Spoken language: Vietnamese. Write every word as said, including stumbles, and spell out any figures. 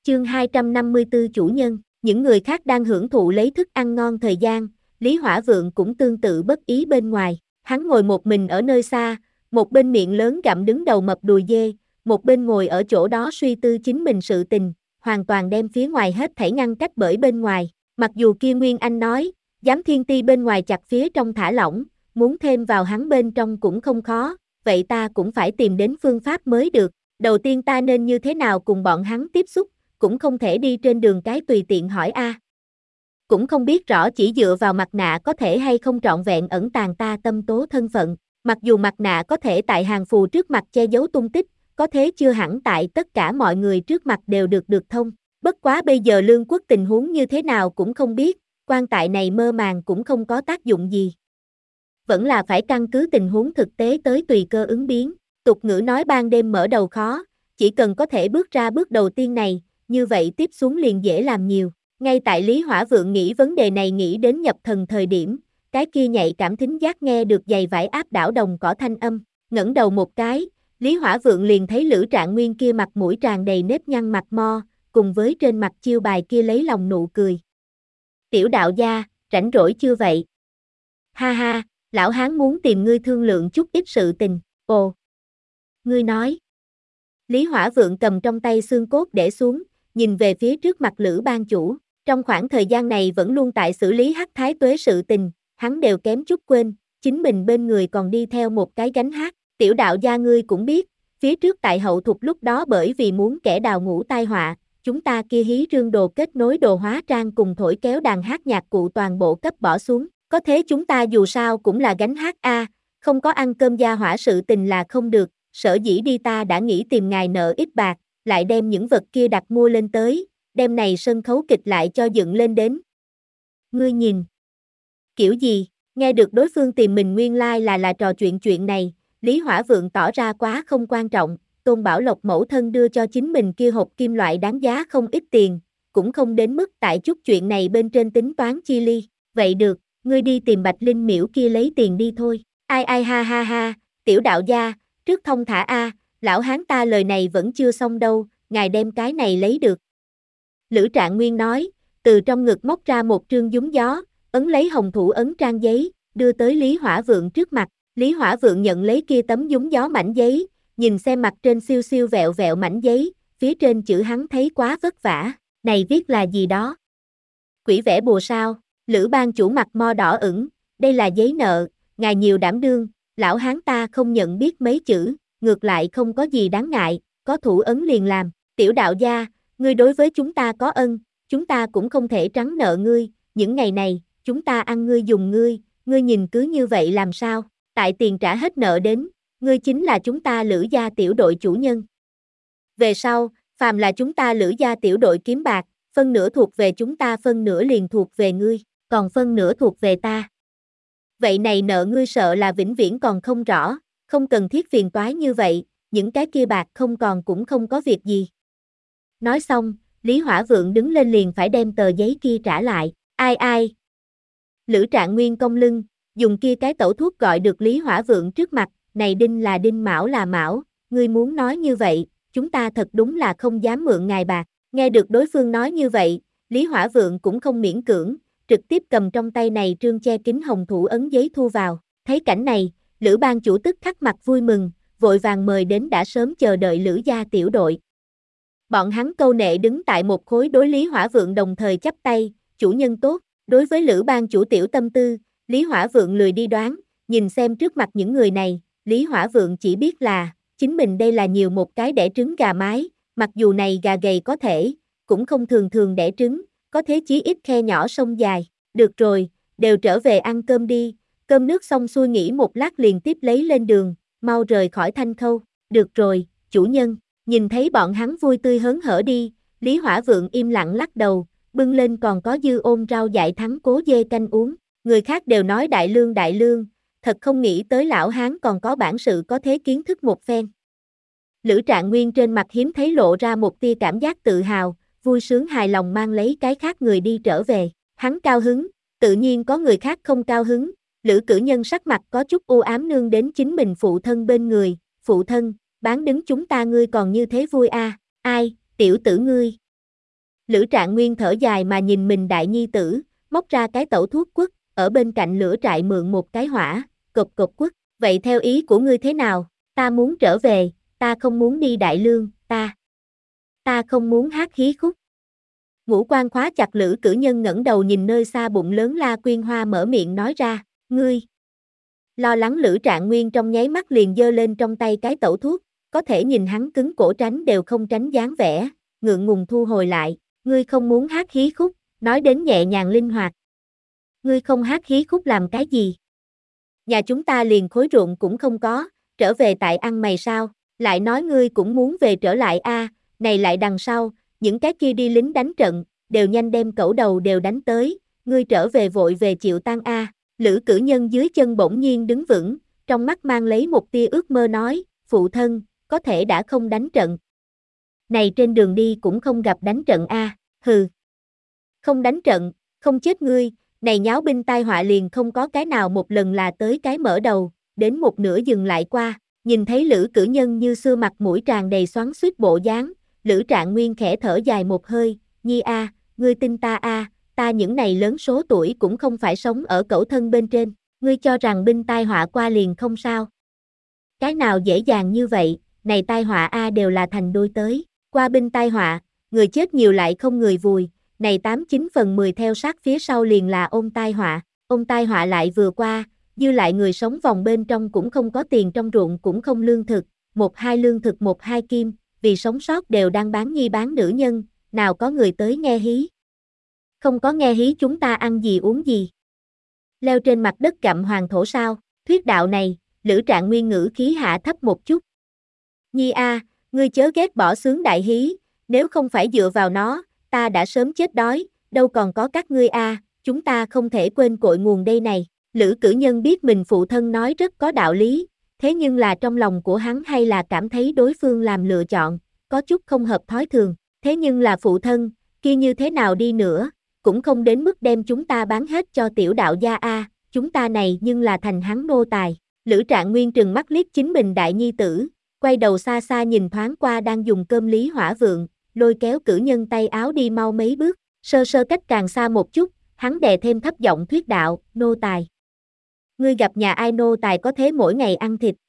Chương hai trăm năm mươi tư chủ nhân, những người khác đang hưởng thụ lấy thức ăn ngon thời gian, Lý Hỏa Vượng cũng tương tự bất ý bên ngoài, hắn ngồi một mình ở nơi xa, một bên miệng lớn gặm đứng đầu mập đùi dê, một bên ngồi ở chỗ đó suy tư chính mình sự tình, hoàn toàn đem phía ngoài hết thảy ngăn cách bởi bên ngoài, mặc dù kia Nguyên Anh nói, giám thiên ti bên ngoài chặt phía trong thả lỏng, muốn thêm vào hắn bên trong cũng không khó, vậy ta cũng phải tìm đến phương pháp mới được, đầu tiên ta nên như thế nào cùng bọn hắn tiếp xúc, cũng không thể đi trên đường cái tùy tiện hỏi a. Cũng không biết rõ chỉ dựa vào mặt nạ có thể hay không trọn vẹn ẩn tàng ta tâm tố thân phận, mặc dù mặt nạ có thể tại hàng phù trước mặt che giấu tung tích, có thế chưa hẳn tại tất cả mọi người trước mặt đều được được thông, bất quá bây giờ Lương Quốc tình huống như thế nào cũng không biết, quan tại này mơ màng cũng không có tác dụng gì. Vẫn là phải căn cứ tình huống thực tế tới tùy cơ ứng biến, tục ngữ nói ban đêm mở đầu khó, chỉ cần có thể bước ra bước đầu tiên này, như vậy tiếp xuống liền dễ làm nhiều. Ngay tại Lý Hỏa Vượng nghĩ vấn đề này nghĩ đến nhập thần thời điểm, cái kia nhạy cảm thính giác nghe được giày vải áp đảo đồng cỏ thanh âm, ngẩng đầu một cái, Lý Hỏa Vượng liền thấy Lữ Trạng Nguyên kia mặt mũi tràn đầy nếp nhăn mặt mo, cùng với trên mặt chiêu bài kia lấy lòng nụ cười. Tiểu đạo gia, rảnh rỗi chưa vậy? Ha ha, lão hán muốn tìm ngươi thương lượng chút ít sự tình, ồ. Ngươi nói. Lý Hỏa Vượng cầm trong tay xương cốt để xuống, nhìn về phía trước mặt Lữ ban chủ, trong khoảng thời gian này vẫn luôn tại xử lý Hắc Thái Tuế sự tình, hắn đều kém chút quên, chính mình bên người còn đi theo một cái gánh hát, tiểu đạo gia ngươi cũng biết, phía trước tại hậu thục lúc đó bởi vì muốn kẻ đào ngũ tai họa, chúng ta kia hí rương đồ kết nối đồ hóa trang cùng thổi kéo đàn hát nhạc cụ toàn bộ cấp bỏ xuống, có thế chúng ta dù sao cũng là gánh hát a, không có ăn cơm gia hỏa sự tình là không được, sở dĩ đi ta đã nghĩ tìm ngài nợ ít bạc, lại đem những vật kia đặt mua lên tới, đem này sân khấu kịch lại cho dựng lên đến. Ngươi nhìn. Kiểu gì, nghe được đối phương tìm mình nguyên lai like là là trò chuyện chuyện này, Lý Hỏa Vượng tỏ ra quá không quan trọng, Tôn Bảo Lộc mẫu thân đưa cho chính mình kia hộp kim loại đáng giá không ít tiền, cũng không đến mức tại chút chuyện này bên trên tính toán chi ly, vậy được, ngươi đi tìm Bạch Linh miễu kia lấy tiền đi thôi, ai ai ha ha ha, tiểu đạo gia, trước thông thả a, lão hán ta lời này vẫn chưa xong đâu, ngài đem cái này lấy được. Lữ Trạng Nguyên nói, từ trong ngực móc ra một trương dúng gió, ấn lấy hồng thủ ấn trang giấy, đưa tới Lý Hỏa Vượng trước mặt, Lý Hỏa Vượng nhận lấy kia tấm dúng gió mảnh giấy, nhìn xem mặt trên siêu siêu vẹo vẹo mảnh giấy, phía trên chữ hắn thấy quá vất vả, này viết là gì đó? Quỷ vẽ bùa sao? Lữ ban chủ mặt mo đỏ ửng, đây là giấy nợ, ngài nhiều đảm đương, lão hán ta không nhận biết mấy chữ, ngược lại không có gì đáng ngại, có thủ ấn liền làm, tiểu đạo gia, ngươi đối với chúng ta có ân, chúng ta cũng không thể trắng nợ ngươi, những ngày này, chúng ta ăn ngươi dùng ngươi, ngươi nhìn cứ như vậy làm sao, tại tiền trả hết nợ đến, ngươi chính là chúng ta Lữ gia tiểu đội chủ nhân. Về sau, phàm là chúng ta Lữ gia tiểu đội kiếm bạc, phân nửa thuộc về chúng ta phân nửa liền thuộc về ngươi, còn phân nửa thuộc về ta. Vậy này nợ ngươi sợ là vĩnh viễn còn không rõ, không cần thiết phiền toái như vậy, những cái kia bạc không còn cũng không có việc gì. Nói xong, Lý Hỏa Vượng đứng lên liền phải đem tờ giấy kia trả lại, ai ai. Lữ Trạng Nguyên cong lưng, dùng kia cái tẩu thuốc gọi được Lý Hỏa Vượng trước mặt, này đinh là đinh mão là mão, ngươi muốn nói như vậy, chúng ta thật đúng là không dám mượn ngài bạc, nghe được đối phương nói như vậy, Lý Hỏa Vượng cũng không miễn cưỡng, trực tiếp cầm trong tay này trương che kín hồng thủ ấn giấy thu vào, thấy cảnh này, Lữ ban chủ tức khắc mặt vui mừng, vội vàng mời đến đã sớm chờ đợi Lữ gia tiểu đội. Bọn hắn câu nệ đứng tại một khối đối Lý Hỏa Vượng đồng thời chắp tay, chủ nhân tốt, đối với Lữ ban chủ tiểu tâm tư, Lý Hỏa Vượng lười đi đoán, nhìn xem trước mặt những người này, Lý Hỏa Vượng chỉ biết là, chính mình đây là nhiều một cái đẻ trứng gà mái, mặc dù này gà gầy có thể, cũng không thường thường đẻ trứng, có thế chí ít khe nhỏ sông dài, được rồi, đều trở về ăn cơm đi, cơm nước xong xuôi nghỉ một lát liền tiếp lấy lên đường, mau rời khỏi Thanh Khâu, được rồi, chủ nhân, nhìn thấy bọn hắn vui tươi hớn hở đi, Lý Hỏa Vượng im lặng lắc đầu, bưng lên còn có dư ôn rau dại thắng cố dê canh uống, người khác đều nói đại lương đại lương, thật không nghĩ tới lão hán còn có bản sự có thế kiến thức một phen. Lữ Trạng Nguyên trên mặt hiếm thấy lộ ra một tia cảm giác tự hào, vui sướng hài lòng mang lấy cái khác người đi trở về, hắn cao hứng, tự nhiên có người khác không cao hứng, Lữ cử nhân sắc mặt có chút u ám nương đến chính mình phụ thân bên người, phụ thân, bán đứng chúng ta ngươi còn như thế vui a, ai, tiểu tử ngươi. Lữ Trạng Nguyên thở dài mà nhìn mình đại nhi tử, móc ra cái tẩu thuốc quất, ở bên cạnh lửa trại mượn một cái hỏa, cộp cộp quất. Vậy theo ý của ngươi thế nào? Ta muốn trở về, ta không muốn đi đại lương, ta. Ta không muốn hát khí khúc. Ngũ quan khóa chặt Lữ Cử Nhân ngẩng đầu nhìn nơi xa bụng lớn La Quyên Hoa mở miệng nói ra, ngươi. Lo lắng Lữ Trạng Nguyên trong nháy mắt liền giơ lên trong tay cái tẩu thuốc, có thể nhìn hắn cứng cổ tránh đều không tránh dáng vẻ, ngượng ngùng thu hồi lại, ngươi không muốn hát khí khúc, nói đến nhẹ nhàng linh hoạt. Ngươi không hát khí khúc làm cái gì? Nhà chúng ta liền khối ruộng cũng không có, trở về tại ăn mày sao, lại nói ngươi cũng muốn về trở lại a, à, này lại đằng sau, những cái kia đi lính đánh trận, đều nhanh đem cẩu đầu đều đánh tới, ngươi trở về vội về chịu tang a. À. Lữ Cử Nhân dưới chân bỗng nhiên đứng vững, trong mắt mang lấy một tia ước mơ nói, phụ thân, có thể đã không đánh trận. Này trên đường đi cũng không gặp đánh trận a, à, hừ. Không đánh trận, không chết ngươi, này nháo binh tai họa liền không có cái nào một lần là tới cái mở đầu, đến một nửa dừng lại qua, nhìn thấy Lữ Cử Nhân như xưa mặt mũi tràn đầy xoắn xuýt bộ dáng, Lữ Trạng Nguyên khẽ thở dài một hơi, nhi a, à, ngươi tin ta a, à, ta những này lớn số tuổi cũng không phải sống ở cẩu thân bên trên, ngươi cho rằng binh tai họa qua liền không sao. Cái nào dễ dàng như vậy, này tai họa a đều là thành đôi tới, qua binh tai họa, người chết nhiều lại không người vùi, này tám chín phần mười theo sát phía sau liền là ôn tai họa, ôn tai họa lại vừa qua, dư lại người sống vòng bên trong cũng không có tiền trong ruộng cũng không lương thực, một hai lương thực một hai kim, vì sống sót đều đang bán nhi bán nữ nhân, nào có người tới nghe hí. Không có nghe hí chúng ta ăn gì uống gì. Leo trên mặt đất gặm hoàng thổ sao, thuyết đạo này, Lữ Trạng Nguyên ngữ khí hạ thấp một chút. Nhi a, à, ngươi chớ ghét bỏ sướng đại hí, nếu không phải dựa vào nó, ta đã sớm chết đói, đâu còn có các ngươi a, à, chúng ta không thể quên cội nguồn đây này. Lữ Cử Nhân biết mình phụ thân nói rất có đạo lý, thế nhưng là trong lòng của hắn hay là cảm thấy đối phương làm lựa chọn, có chút không hợp thói thường, thế nhưng là phụ thân, kia như thế nào đi nữa, cũng không đến mức đem chúng ta bán hết cho tiểu đạo gia a, à, chúng ta này nhưng là thành hắn nô tài. Lữ Trạng Nguyên trừng mắt liếc chính mình đại nhi tử, quay đầu xa xa nhìn thoáng qua đang dùng cơm Lý Hỏa Vượng, lôi kéo Cử Nhân tay áo đi mau mấy bước, sơ sơ cách càng xa một chút, hắn đè thêm thấp giọng thuyết đạo, nô tài. Ngươi gặp nhà ai nô tài có thế mỗi ngày ăn thịt,